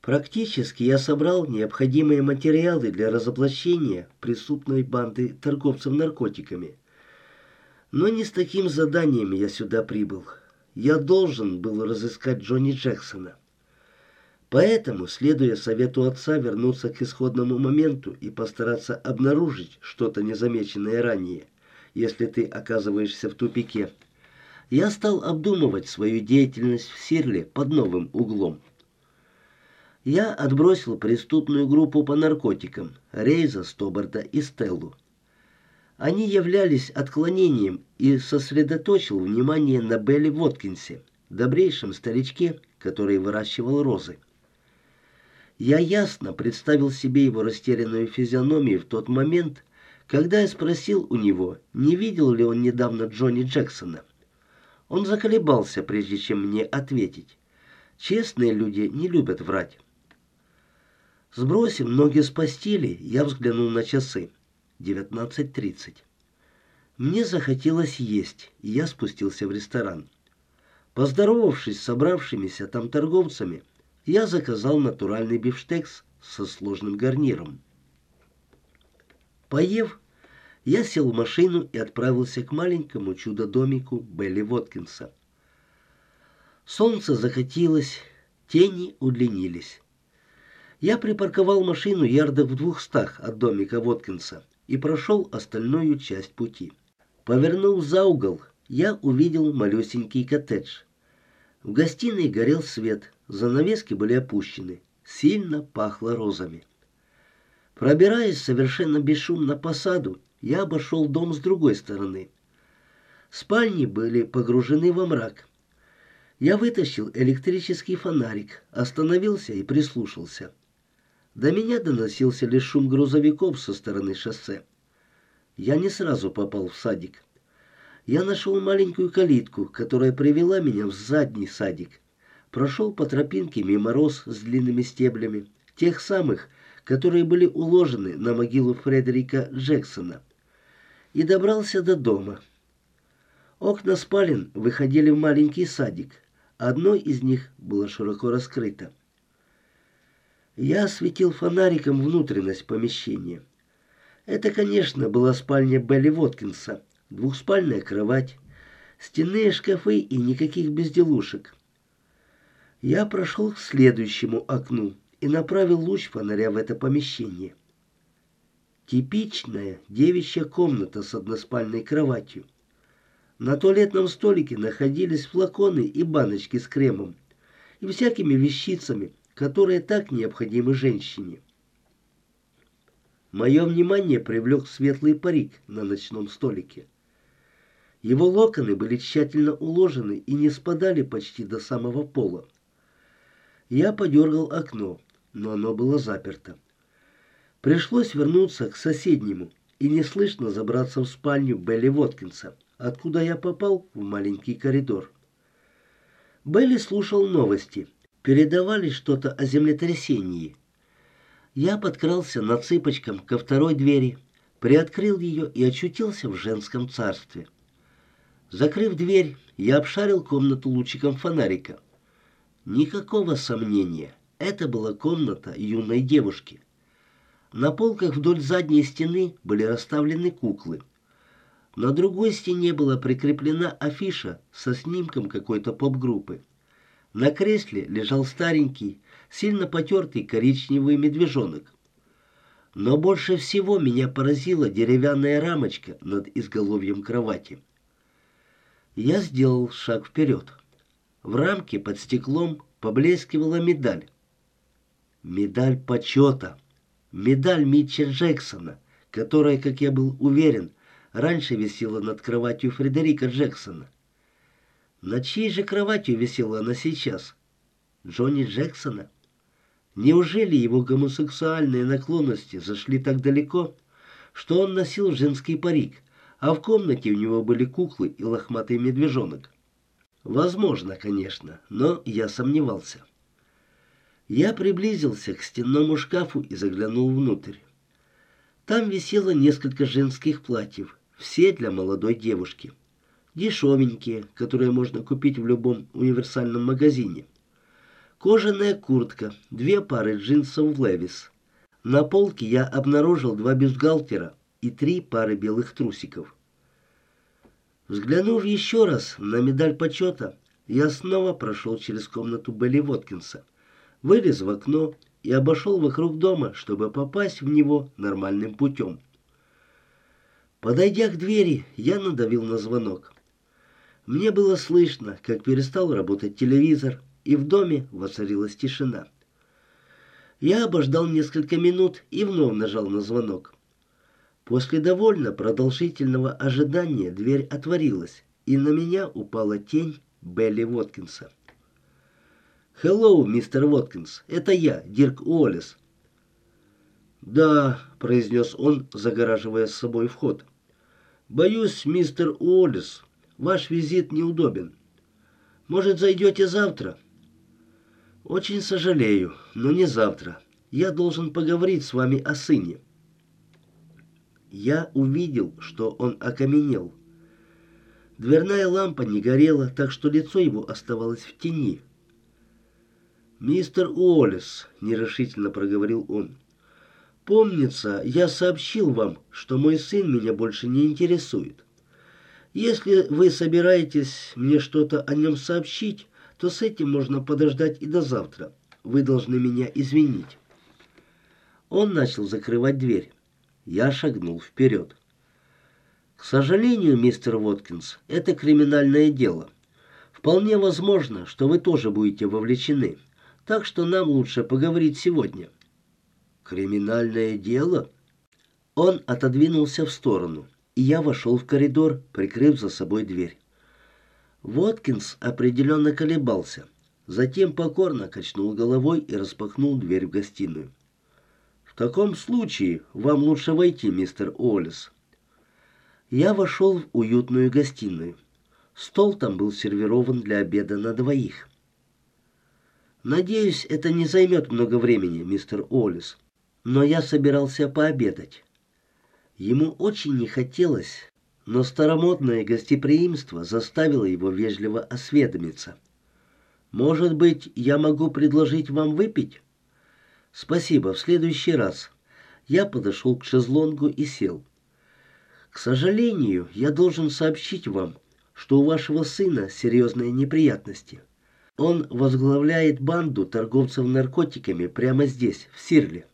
Практически я собрал необходимые материалы для разоблачения преступной банды торговцев наркотиками. Но не с таким заданием я сюда прибыл. Я должен был разыскать Джонни Джексона. Поэтому, следуя совету отца, вернуться к исходному моменту и постараться обнаружить что-то незамеченное ранее, если ты оказываешься в тупике, я стал обдумывать свою деятельность в Сирле под новым углом. Я отбросил преступную группу по наркотикам Рейза, Стобарда и Стеллу. Они являлись отклонением и сосредоточил внимание на Белли Воткинсе, добрейшем старичке, который выращивал розы. Я ясно представил себе его растерянную физиономию в тот момент, когда я спросил у него, не видел ли он недавно Джонни Джексона. Он заколебался, прежде чем мне ответить. Честные люди не любят врать. Сбросив ноги с постели, я взглянул на часы. 19:30. Мне захотелось есть, и я спустился в ресторан. Поздоровавшись с собравшимися там торговцами, я заказал натуральный бифштекс со сложным гарниром. Поев, я сел в машину и отправился к маленькому чудо-домику Белли Воткинса. Солнце закатилось, тени удлинились. Я припарковал машину ярдах в 200 от домика Воткинса и прошел остальную часть пути. Повернув за угол, я увидел малюсенький коттедж. В гостиной горел свет, занавески были опущены, сильно пахло розами. Пробираясь совершенно бесшумно по саду, я обошел дом с другой стороны. Спальни были погружены во мрак. Я вытащил электрический фонарик, остановился и прислушался. До меня доносился лишь шум грузовиков со стороны шоссе. Я не сразу попал в садик. Я нашел маленькую калитку, которая привела меня в задний садик. Прошел по тропинке мимо роз с длинными стеблями, тех самых, которые были уложены на могилу Фредерика Джексона, и добрался до дома. Окна спален выходили в маленький садик. Одно из них было широко раскрыто. Я осветил фонариком внутренность помещения. Это, конечно, была спальня Белли Воткинса. Двухспальная кровать, стенные шкафы и никаких безделушек. Я прошел к следующему окну и направил луч фонаря в это помещение. Типичная девичья комната с односпальной кроватью. На туалетном столике находились флаконы и баночки с кремом и всякими вещицами, которые так необходимы женщине. Мое внимание привлек светлый парик на ночном столике. Его локоны были тщательно уложены и не спадали почти до самого пола. Я подергал окно, но оно было заперто. Пришлось вернуться к соседнему и неслышно забраться в спальню Белли Воткинса, откуда я попал в маленький коридор. Белли слушал новости. Передавали что-то о землетрясении. Я подкрался на цыпочкам ко второй двери, приоткрыл ее и очутился в женском царстве. Закрыв дверь, я обшарил комнату лучиком фонарика. Никакого сомнения, это была комната юной девушки. На полках вдоль задней стены были расставлены куклы. На другой стене была прикреплена афиша со снимком какой-то поп-группы. На кресле лежал старенький, сильно потертый коричневый медвежонок. Но больше всего меня поразила деревянная рамочка над изголовьем кровати. Я сделал шаг вперед. В рамке под стеклом поблескивала медаль. Медаль почета. Медаль Митча Джексона, которая, как я был уверен, раньше висела над кроватью Фредерика Джексона. Над чьей же кроватью висела она сейчас? Джонни Джексона? Неужели его гомосексуальные наклонности зашли так далеко, что он носил женский парик, а в комнате у него были куклы и лохматый медвежонок? Возможно, конечно, но я сомневался. Я приблизился к стенному шкафу и заглянул внутрь. Там висело несколько женских платьев, все для молодой девушки. Дешевенькие, которые можно купить в любом универсальном магазине. Кожаная куртка, 2 пары джинсов Levi's. На полке я обнаружил 2 бюстгальтера и 3 пары белых трусиков. Взглянув еще раз на медаль почета, я снова прошел через комнату Белли Воткинса, вылез в окно и обошел вокруг дома, чтобы попасть в него нормальным путем. Подойдя к двери, я надавил на звонок. Мне было слышно, как перестал работать телевизор, и в доме воцарилась тишина. Я обождал несколько минут и вновь нажал на звонок. После довольно продолжительного ожидания дверь отворилась, и на меня упала тень Белли Воткинса. «Hello, мистер Воткинс, это я, Дирк Уоллес». «Да», — произнес он, загораживая с собой вход. «Боюсь, мистер Уоллес, ваш визит неудобен. Может, зайдете завтра?» «Очень сожалею, но не завтра. Я должен поговорить с вами о сыне». Я увидел, что он окаменел. Дверная лампа не горела, так что лицо его оставалось в тени. «Мистер Уоллес», — нерешительно проговорил он, — «помнится, я сообщил вам, что мой сын меня больше не интересует. Если вы собираетесь мне что-то о нем сообщить, то с этим можно подождать и до завтра. Вы должны меня извинить». Он начал закрывать дверь. Я шагнул вперед. «К сожалению, мистер Воткинс, это криминальное дело. Вполне возможно, что вы тоже будете вовлечены. Так что нам лучше поговорить сегодня». «Криминальное дело?» Он отодвинулся в сторону, и я вошел в коридор, прикрыв за собой дверь. Воткинс определенно колебался. Затем покорно качнул головой и распахнул дверь в гостиную. «В таком случае вам лучше войти, мистер Уоллес». Я вошел в уютную гостиную. Стол там был сервирован для обеда на 2. «Надеюсь, это не займет много времени, мистер Уоллес, но я собирался пообедать». Ему очень не хотелось, но старомодное гостеприимство заставило его вежливо осведомиться. «Может быть, я могу предложить вам выпить?» «Спасибо, в следующий раз». Я подошел к шезлонгу и сел. «К сожалению, я должен сообщить вам, что у вашего сына серьезные неприятности. Он возглавляет банду торговцев наркотиками прямо здесь, в Сирле».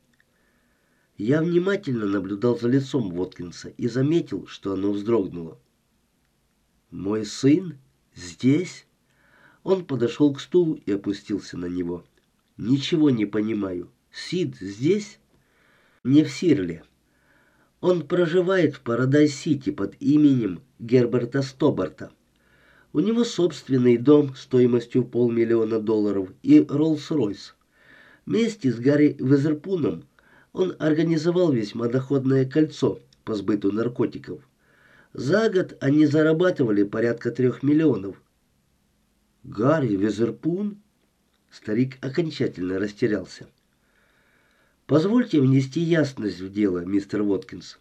Я внимательно наблюдал за лицом Воткинса и заметил, что оно вздрогнуло. «Мой сын? Здесь?» Он подошел к стулу и опустился на него. «Ничего не понимаю. Сид здесь?» «Не в Сирле. Он проживает в Парадайз-Сити под именем Герберта Стобарта. У него собственный дом стоимостью $500 000 и Роллс-Ройс. Вместе с Гарри Везерпуном он организовал весьма доходное кольцо по сбыту наркотиков. За год они зарабатывали порядка 3 миллионов. «Гарри Везерпун?» Старик окончательно растерялся. «Позвольте внести ясность в дело, мистер Воткинс.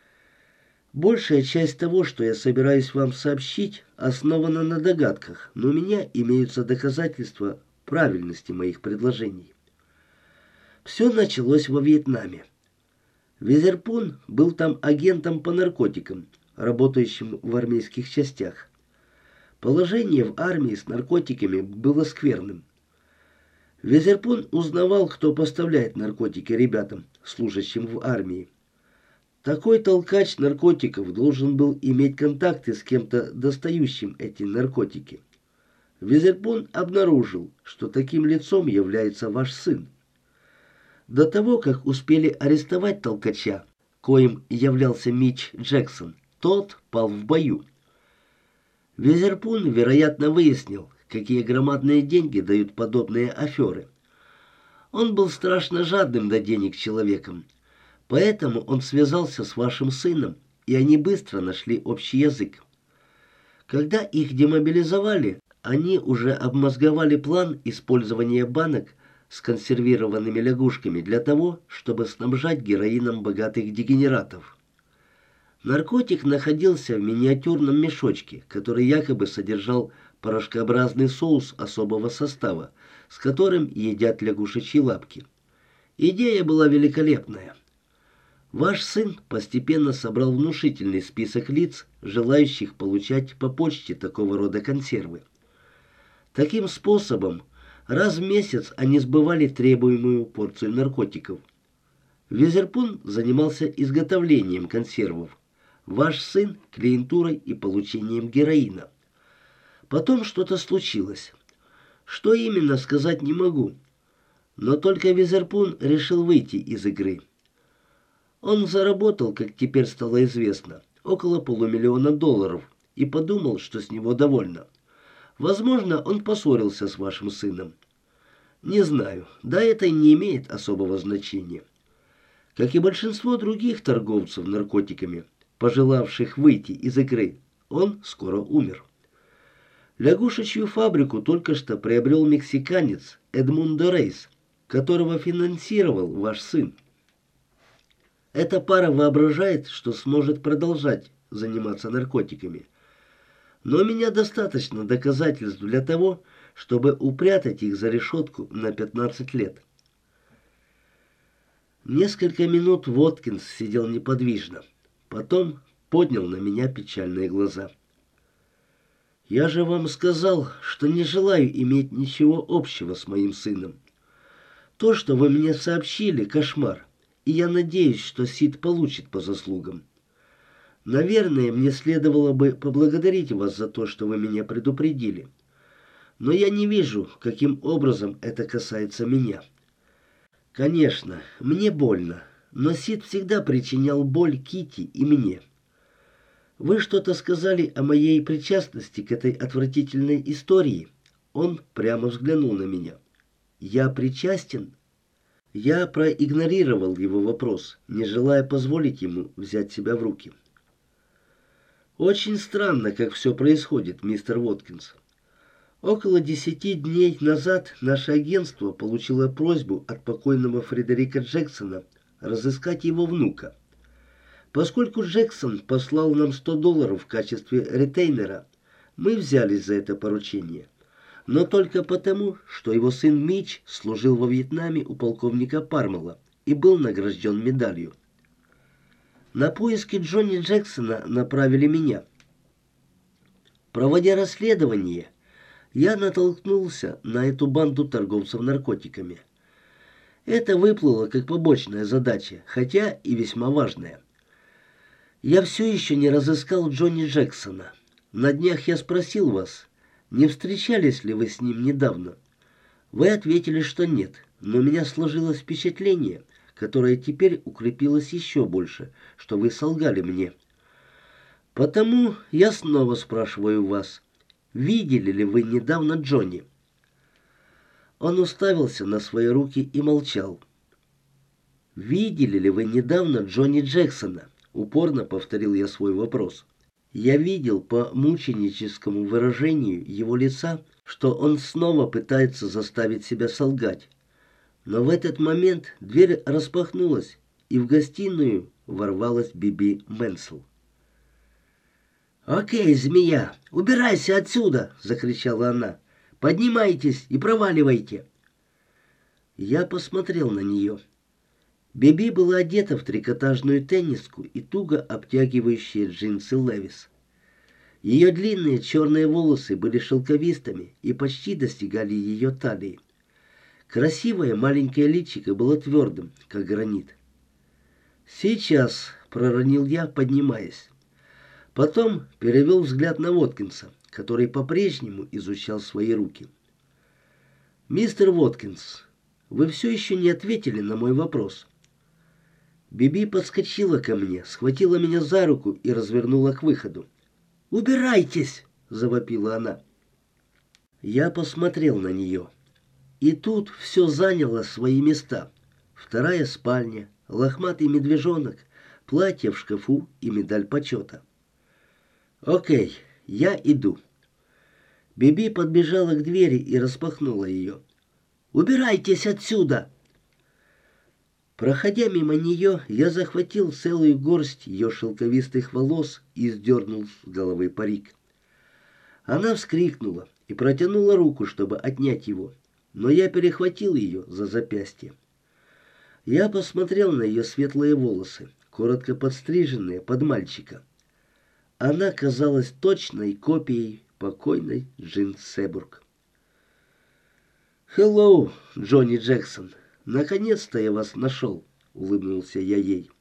Большая часть того, что я собираюсь вам сообщить, основана на догадках, но у меня имеются доказательства правильности моих предложений. Все началось во Вьетнаме. Везерпун был там агентом по наркотикам, работающим в армейских частях. Положение в армии с наркотиками было скверным. Везерпун узнавал, кто поставляет наркотики ребятам, служащим в армии. Такой толкач наркотиков должен был иметь контакты с кем-то, достающим эти наркотики. Везерпун обнаружил, что таким лицом является ваш сын. До того, как успели арестовать толкача, коим являлся Митч Джексон, тот пал в бою. Везерпун, вероятно, выяснил, какие громадные деньги дают подобные аферы. Он был страшно жадным до денег человеком, поэтому он связался с вашим сыном, и они быстро нашли общий язык. Когда их демобилизовали, они уже обмозговали план использования банок с консервированными лягушками для того, чтобы снабжать героином богатых дегенератов. Наркотик находился в миниатюрном мешочке, который якобы содержал порошкообразный соус особого состава, с которым едят лягушечьи лапки. Идея была великолепная. Ваш сын постепенно собрал внушительный список лиц, желающих получать по почте такого рода консервы. Таким способом раз в месяц они сбывали требуемую порцию наркотиков. Визерпун занимался изготовлением консервов, ваш сын – клиентурой и получением героина. Потом что-то случилось. Что именно, сказать не могу. Но только Визерпун решил выйти из игры. Он заработал, как теперь стало известно, около $500 000 и подумал, что с него довольно. Возможно, он поссорился с вашим сыном. Не знаю, да это и не имеет особого значения. Как и большинство других торговцев наркотиками, пожелавших выйти из игры, он скоро умер. Лягушечью фабрику только что приобрел мексиканец Эдмундо Рейс, которого финансировал ваш сын. Эта пара воображает, что сможет продолжать заниматься наркотиками. Но у меня достаточно доказательств для того, чтобы упрятать их за решетку на 15 лет. Несколько минут Воткинс сидел неподвижно. Потом поднял на меня печальные глаза. «Я же вам сказал, что не желаю иметь ничего общего с моим сыном. То, что вы мне сообщили, кошмар, и я надеюсь, что Сид получит по заслугам. Наверное, мне следовало бы поблагодарить вас за то, что вы меня предупредили. Но я не вижу, каким образом это касается меня. Конечно, мне больно, но Сид всегда причинял боль Китти и мне. Вы что-то сказали о моей причастности к этой отвратительной истории?» Он прямо взглянул на меня. «Я причастен?» Я проигнорировал его вопрос, не желая позволить ему взять себя в руки. «Очень странно, как все происходит, мистер Воткинс. Около 10 дней назад наше агентство получило просьбу от покойного Фредерика Джексона разыскать его внука. Поскольку Джексон послал нам $100 в качестве ретейнера, мы взялись за это поручение. Но только потому, что его сын Митч служил во Вьетнаме у полковника Пармела и был награжден медалью. На поиски Джонни Джексона направили меня. Проводя расследование, я натолкнулся на эту банду торговцев наркотиками. Это выплыло как побочная задача, хотя и весьма важная. Я все еще не разыскал Джонни Джексона. На днях я спросил вас, не встречались ли вы с ним недавно. Вы ответили, что нет, но у меня сложилось впечатление, которое теперь укрепилось еще больше, что вы солгали мне. Потому я снова спрашиваю вас, видели ли вы недавно Джонни?» Он уставился на свои руки и молчал. «Видели ли вы недавно Джонни Джексона?» Упорно повторил я свой вопрос. Я видел по мученическому выражению его лица, что он снова пытается заставить себя солгать. Но в этот момент дверь распахнулась, и в гостиную ворвалась Биби Менсел. «Окей, змея, убирайся отсюда!» — закричала она. «Поднимайтесь и проваливайте!» Я посмотрел на нее. Биби была одета в трикотажную тенниску и туго обтягивающие джинсы Левис. Ее длинные черные волосы были шелковистыми и почти достигали ее талии. Красивое маленькое личико было твердым, как гранит. «Сейчас», — проронил я, поднимаясь. Потом перевел взгляд на Воткинса, который по-прежнему изучал свои руки. «Мистер Воткинс, вы все еще не ответили на мой вопрос». Биби подскочила ко мне, схватила меня за руку и развернула к выходу. «Убирайтесь!» — завопила она. Я посмотрел на нее. И тут все заняло свои места. Вторая спальня, лохматый медвежонок, платье в шкафу и медаль почета. «Окей, я иду». Биби подбежала к двери и распахнула ее. «Убирайтесь отсюда!» Проходя мимо нее, я захватил целую горсть ее шелковистых волос и сдернул с головы парик. Она вскрикнула и протянула руку, чтобы отнять его. но я перехватил ее за запястье. Я посмотрел на ее светлые волосы, коротко подстриженные под мальчика. Она казалась точной копией покойной Джин Себург. «Хеллоу, Джонни Джексон! Наконец-то я вас нашел!» — улыбнулся я ей.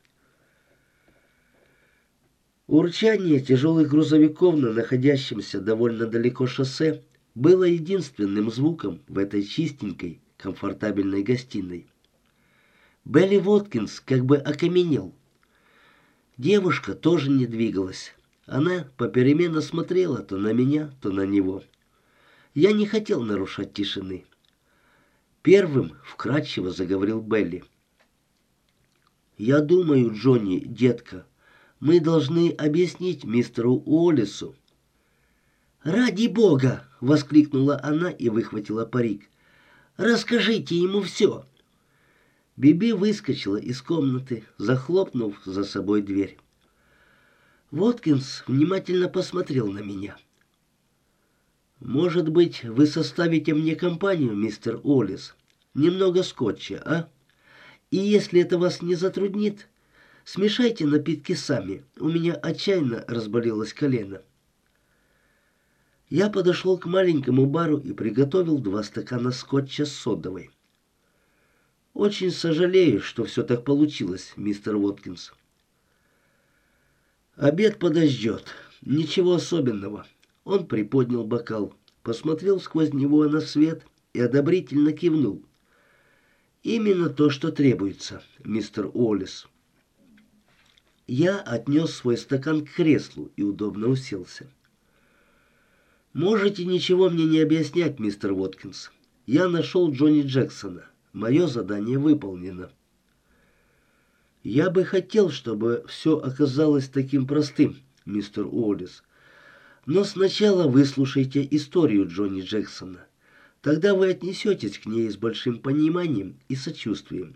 Урчание тяжелых грузовиков на находящемся довольно далеко шоссе было единственным звуком в этой чистенькой, комфортабельной гостиной. Белли Воткинс как бы окаменел. Девушка тоже не двигалась. Она попеременно смотрела то на меня, то на него. Я не хотел нарушать тишины. Первым вкратчиво заговорил Белли. «Я думаю, Джонни, детка, мы должны объяснить мистеру Уоллесу». «Ради бога!» — воскликнула она и выхватила парик. «Расскажите ему все!» Биби выскочила из комнаты, захлопнув за собой дверь. Воткинс внимательно посмотрел на меня. «Может быть, вы составите мне компанию, мистер Уоллес? Немного скотча, а? И если это вас не затруднит, смешайте напитки сами. У меня отчаянно разболелось колено». Я подошел к маленькому бару и приготовил 2 стакана скотча с содовой. «Очень сожалею, что все так получилось, мистер Воткинс». «Обед подождет. Ничего особенного». Он приподнял бокал, посмотрел сквозь него на свет и одобрительно кивнул. «Именно то, что требуется, мистер Уоллес». Я отнес свой стакан к креслу и удобно уселся. «Можете ничего мне не объяснять, мистер Воткинс. Я нашел Джонни Джексона. Мое задание выполнено». «Я бы хотел, чтобы все оказалось таким простым, мистер Уоллес. Но сначала выслушайте историю Джонни Джексона. Тогда вы отнесетесь к ней с большим пониманием и сочувствием».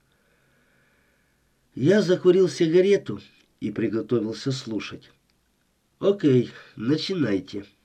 Я закурил сигарету и приготовился слушать. «Окей, начинайте».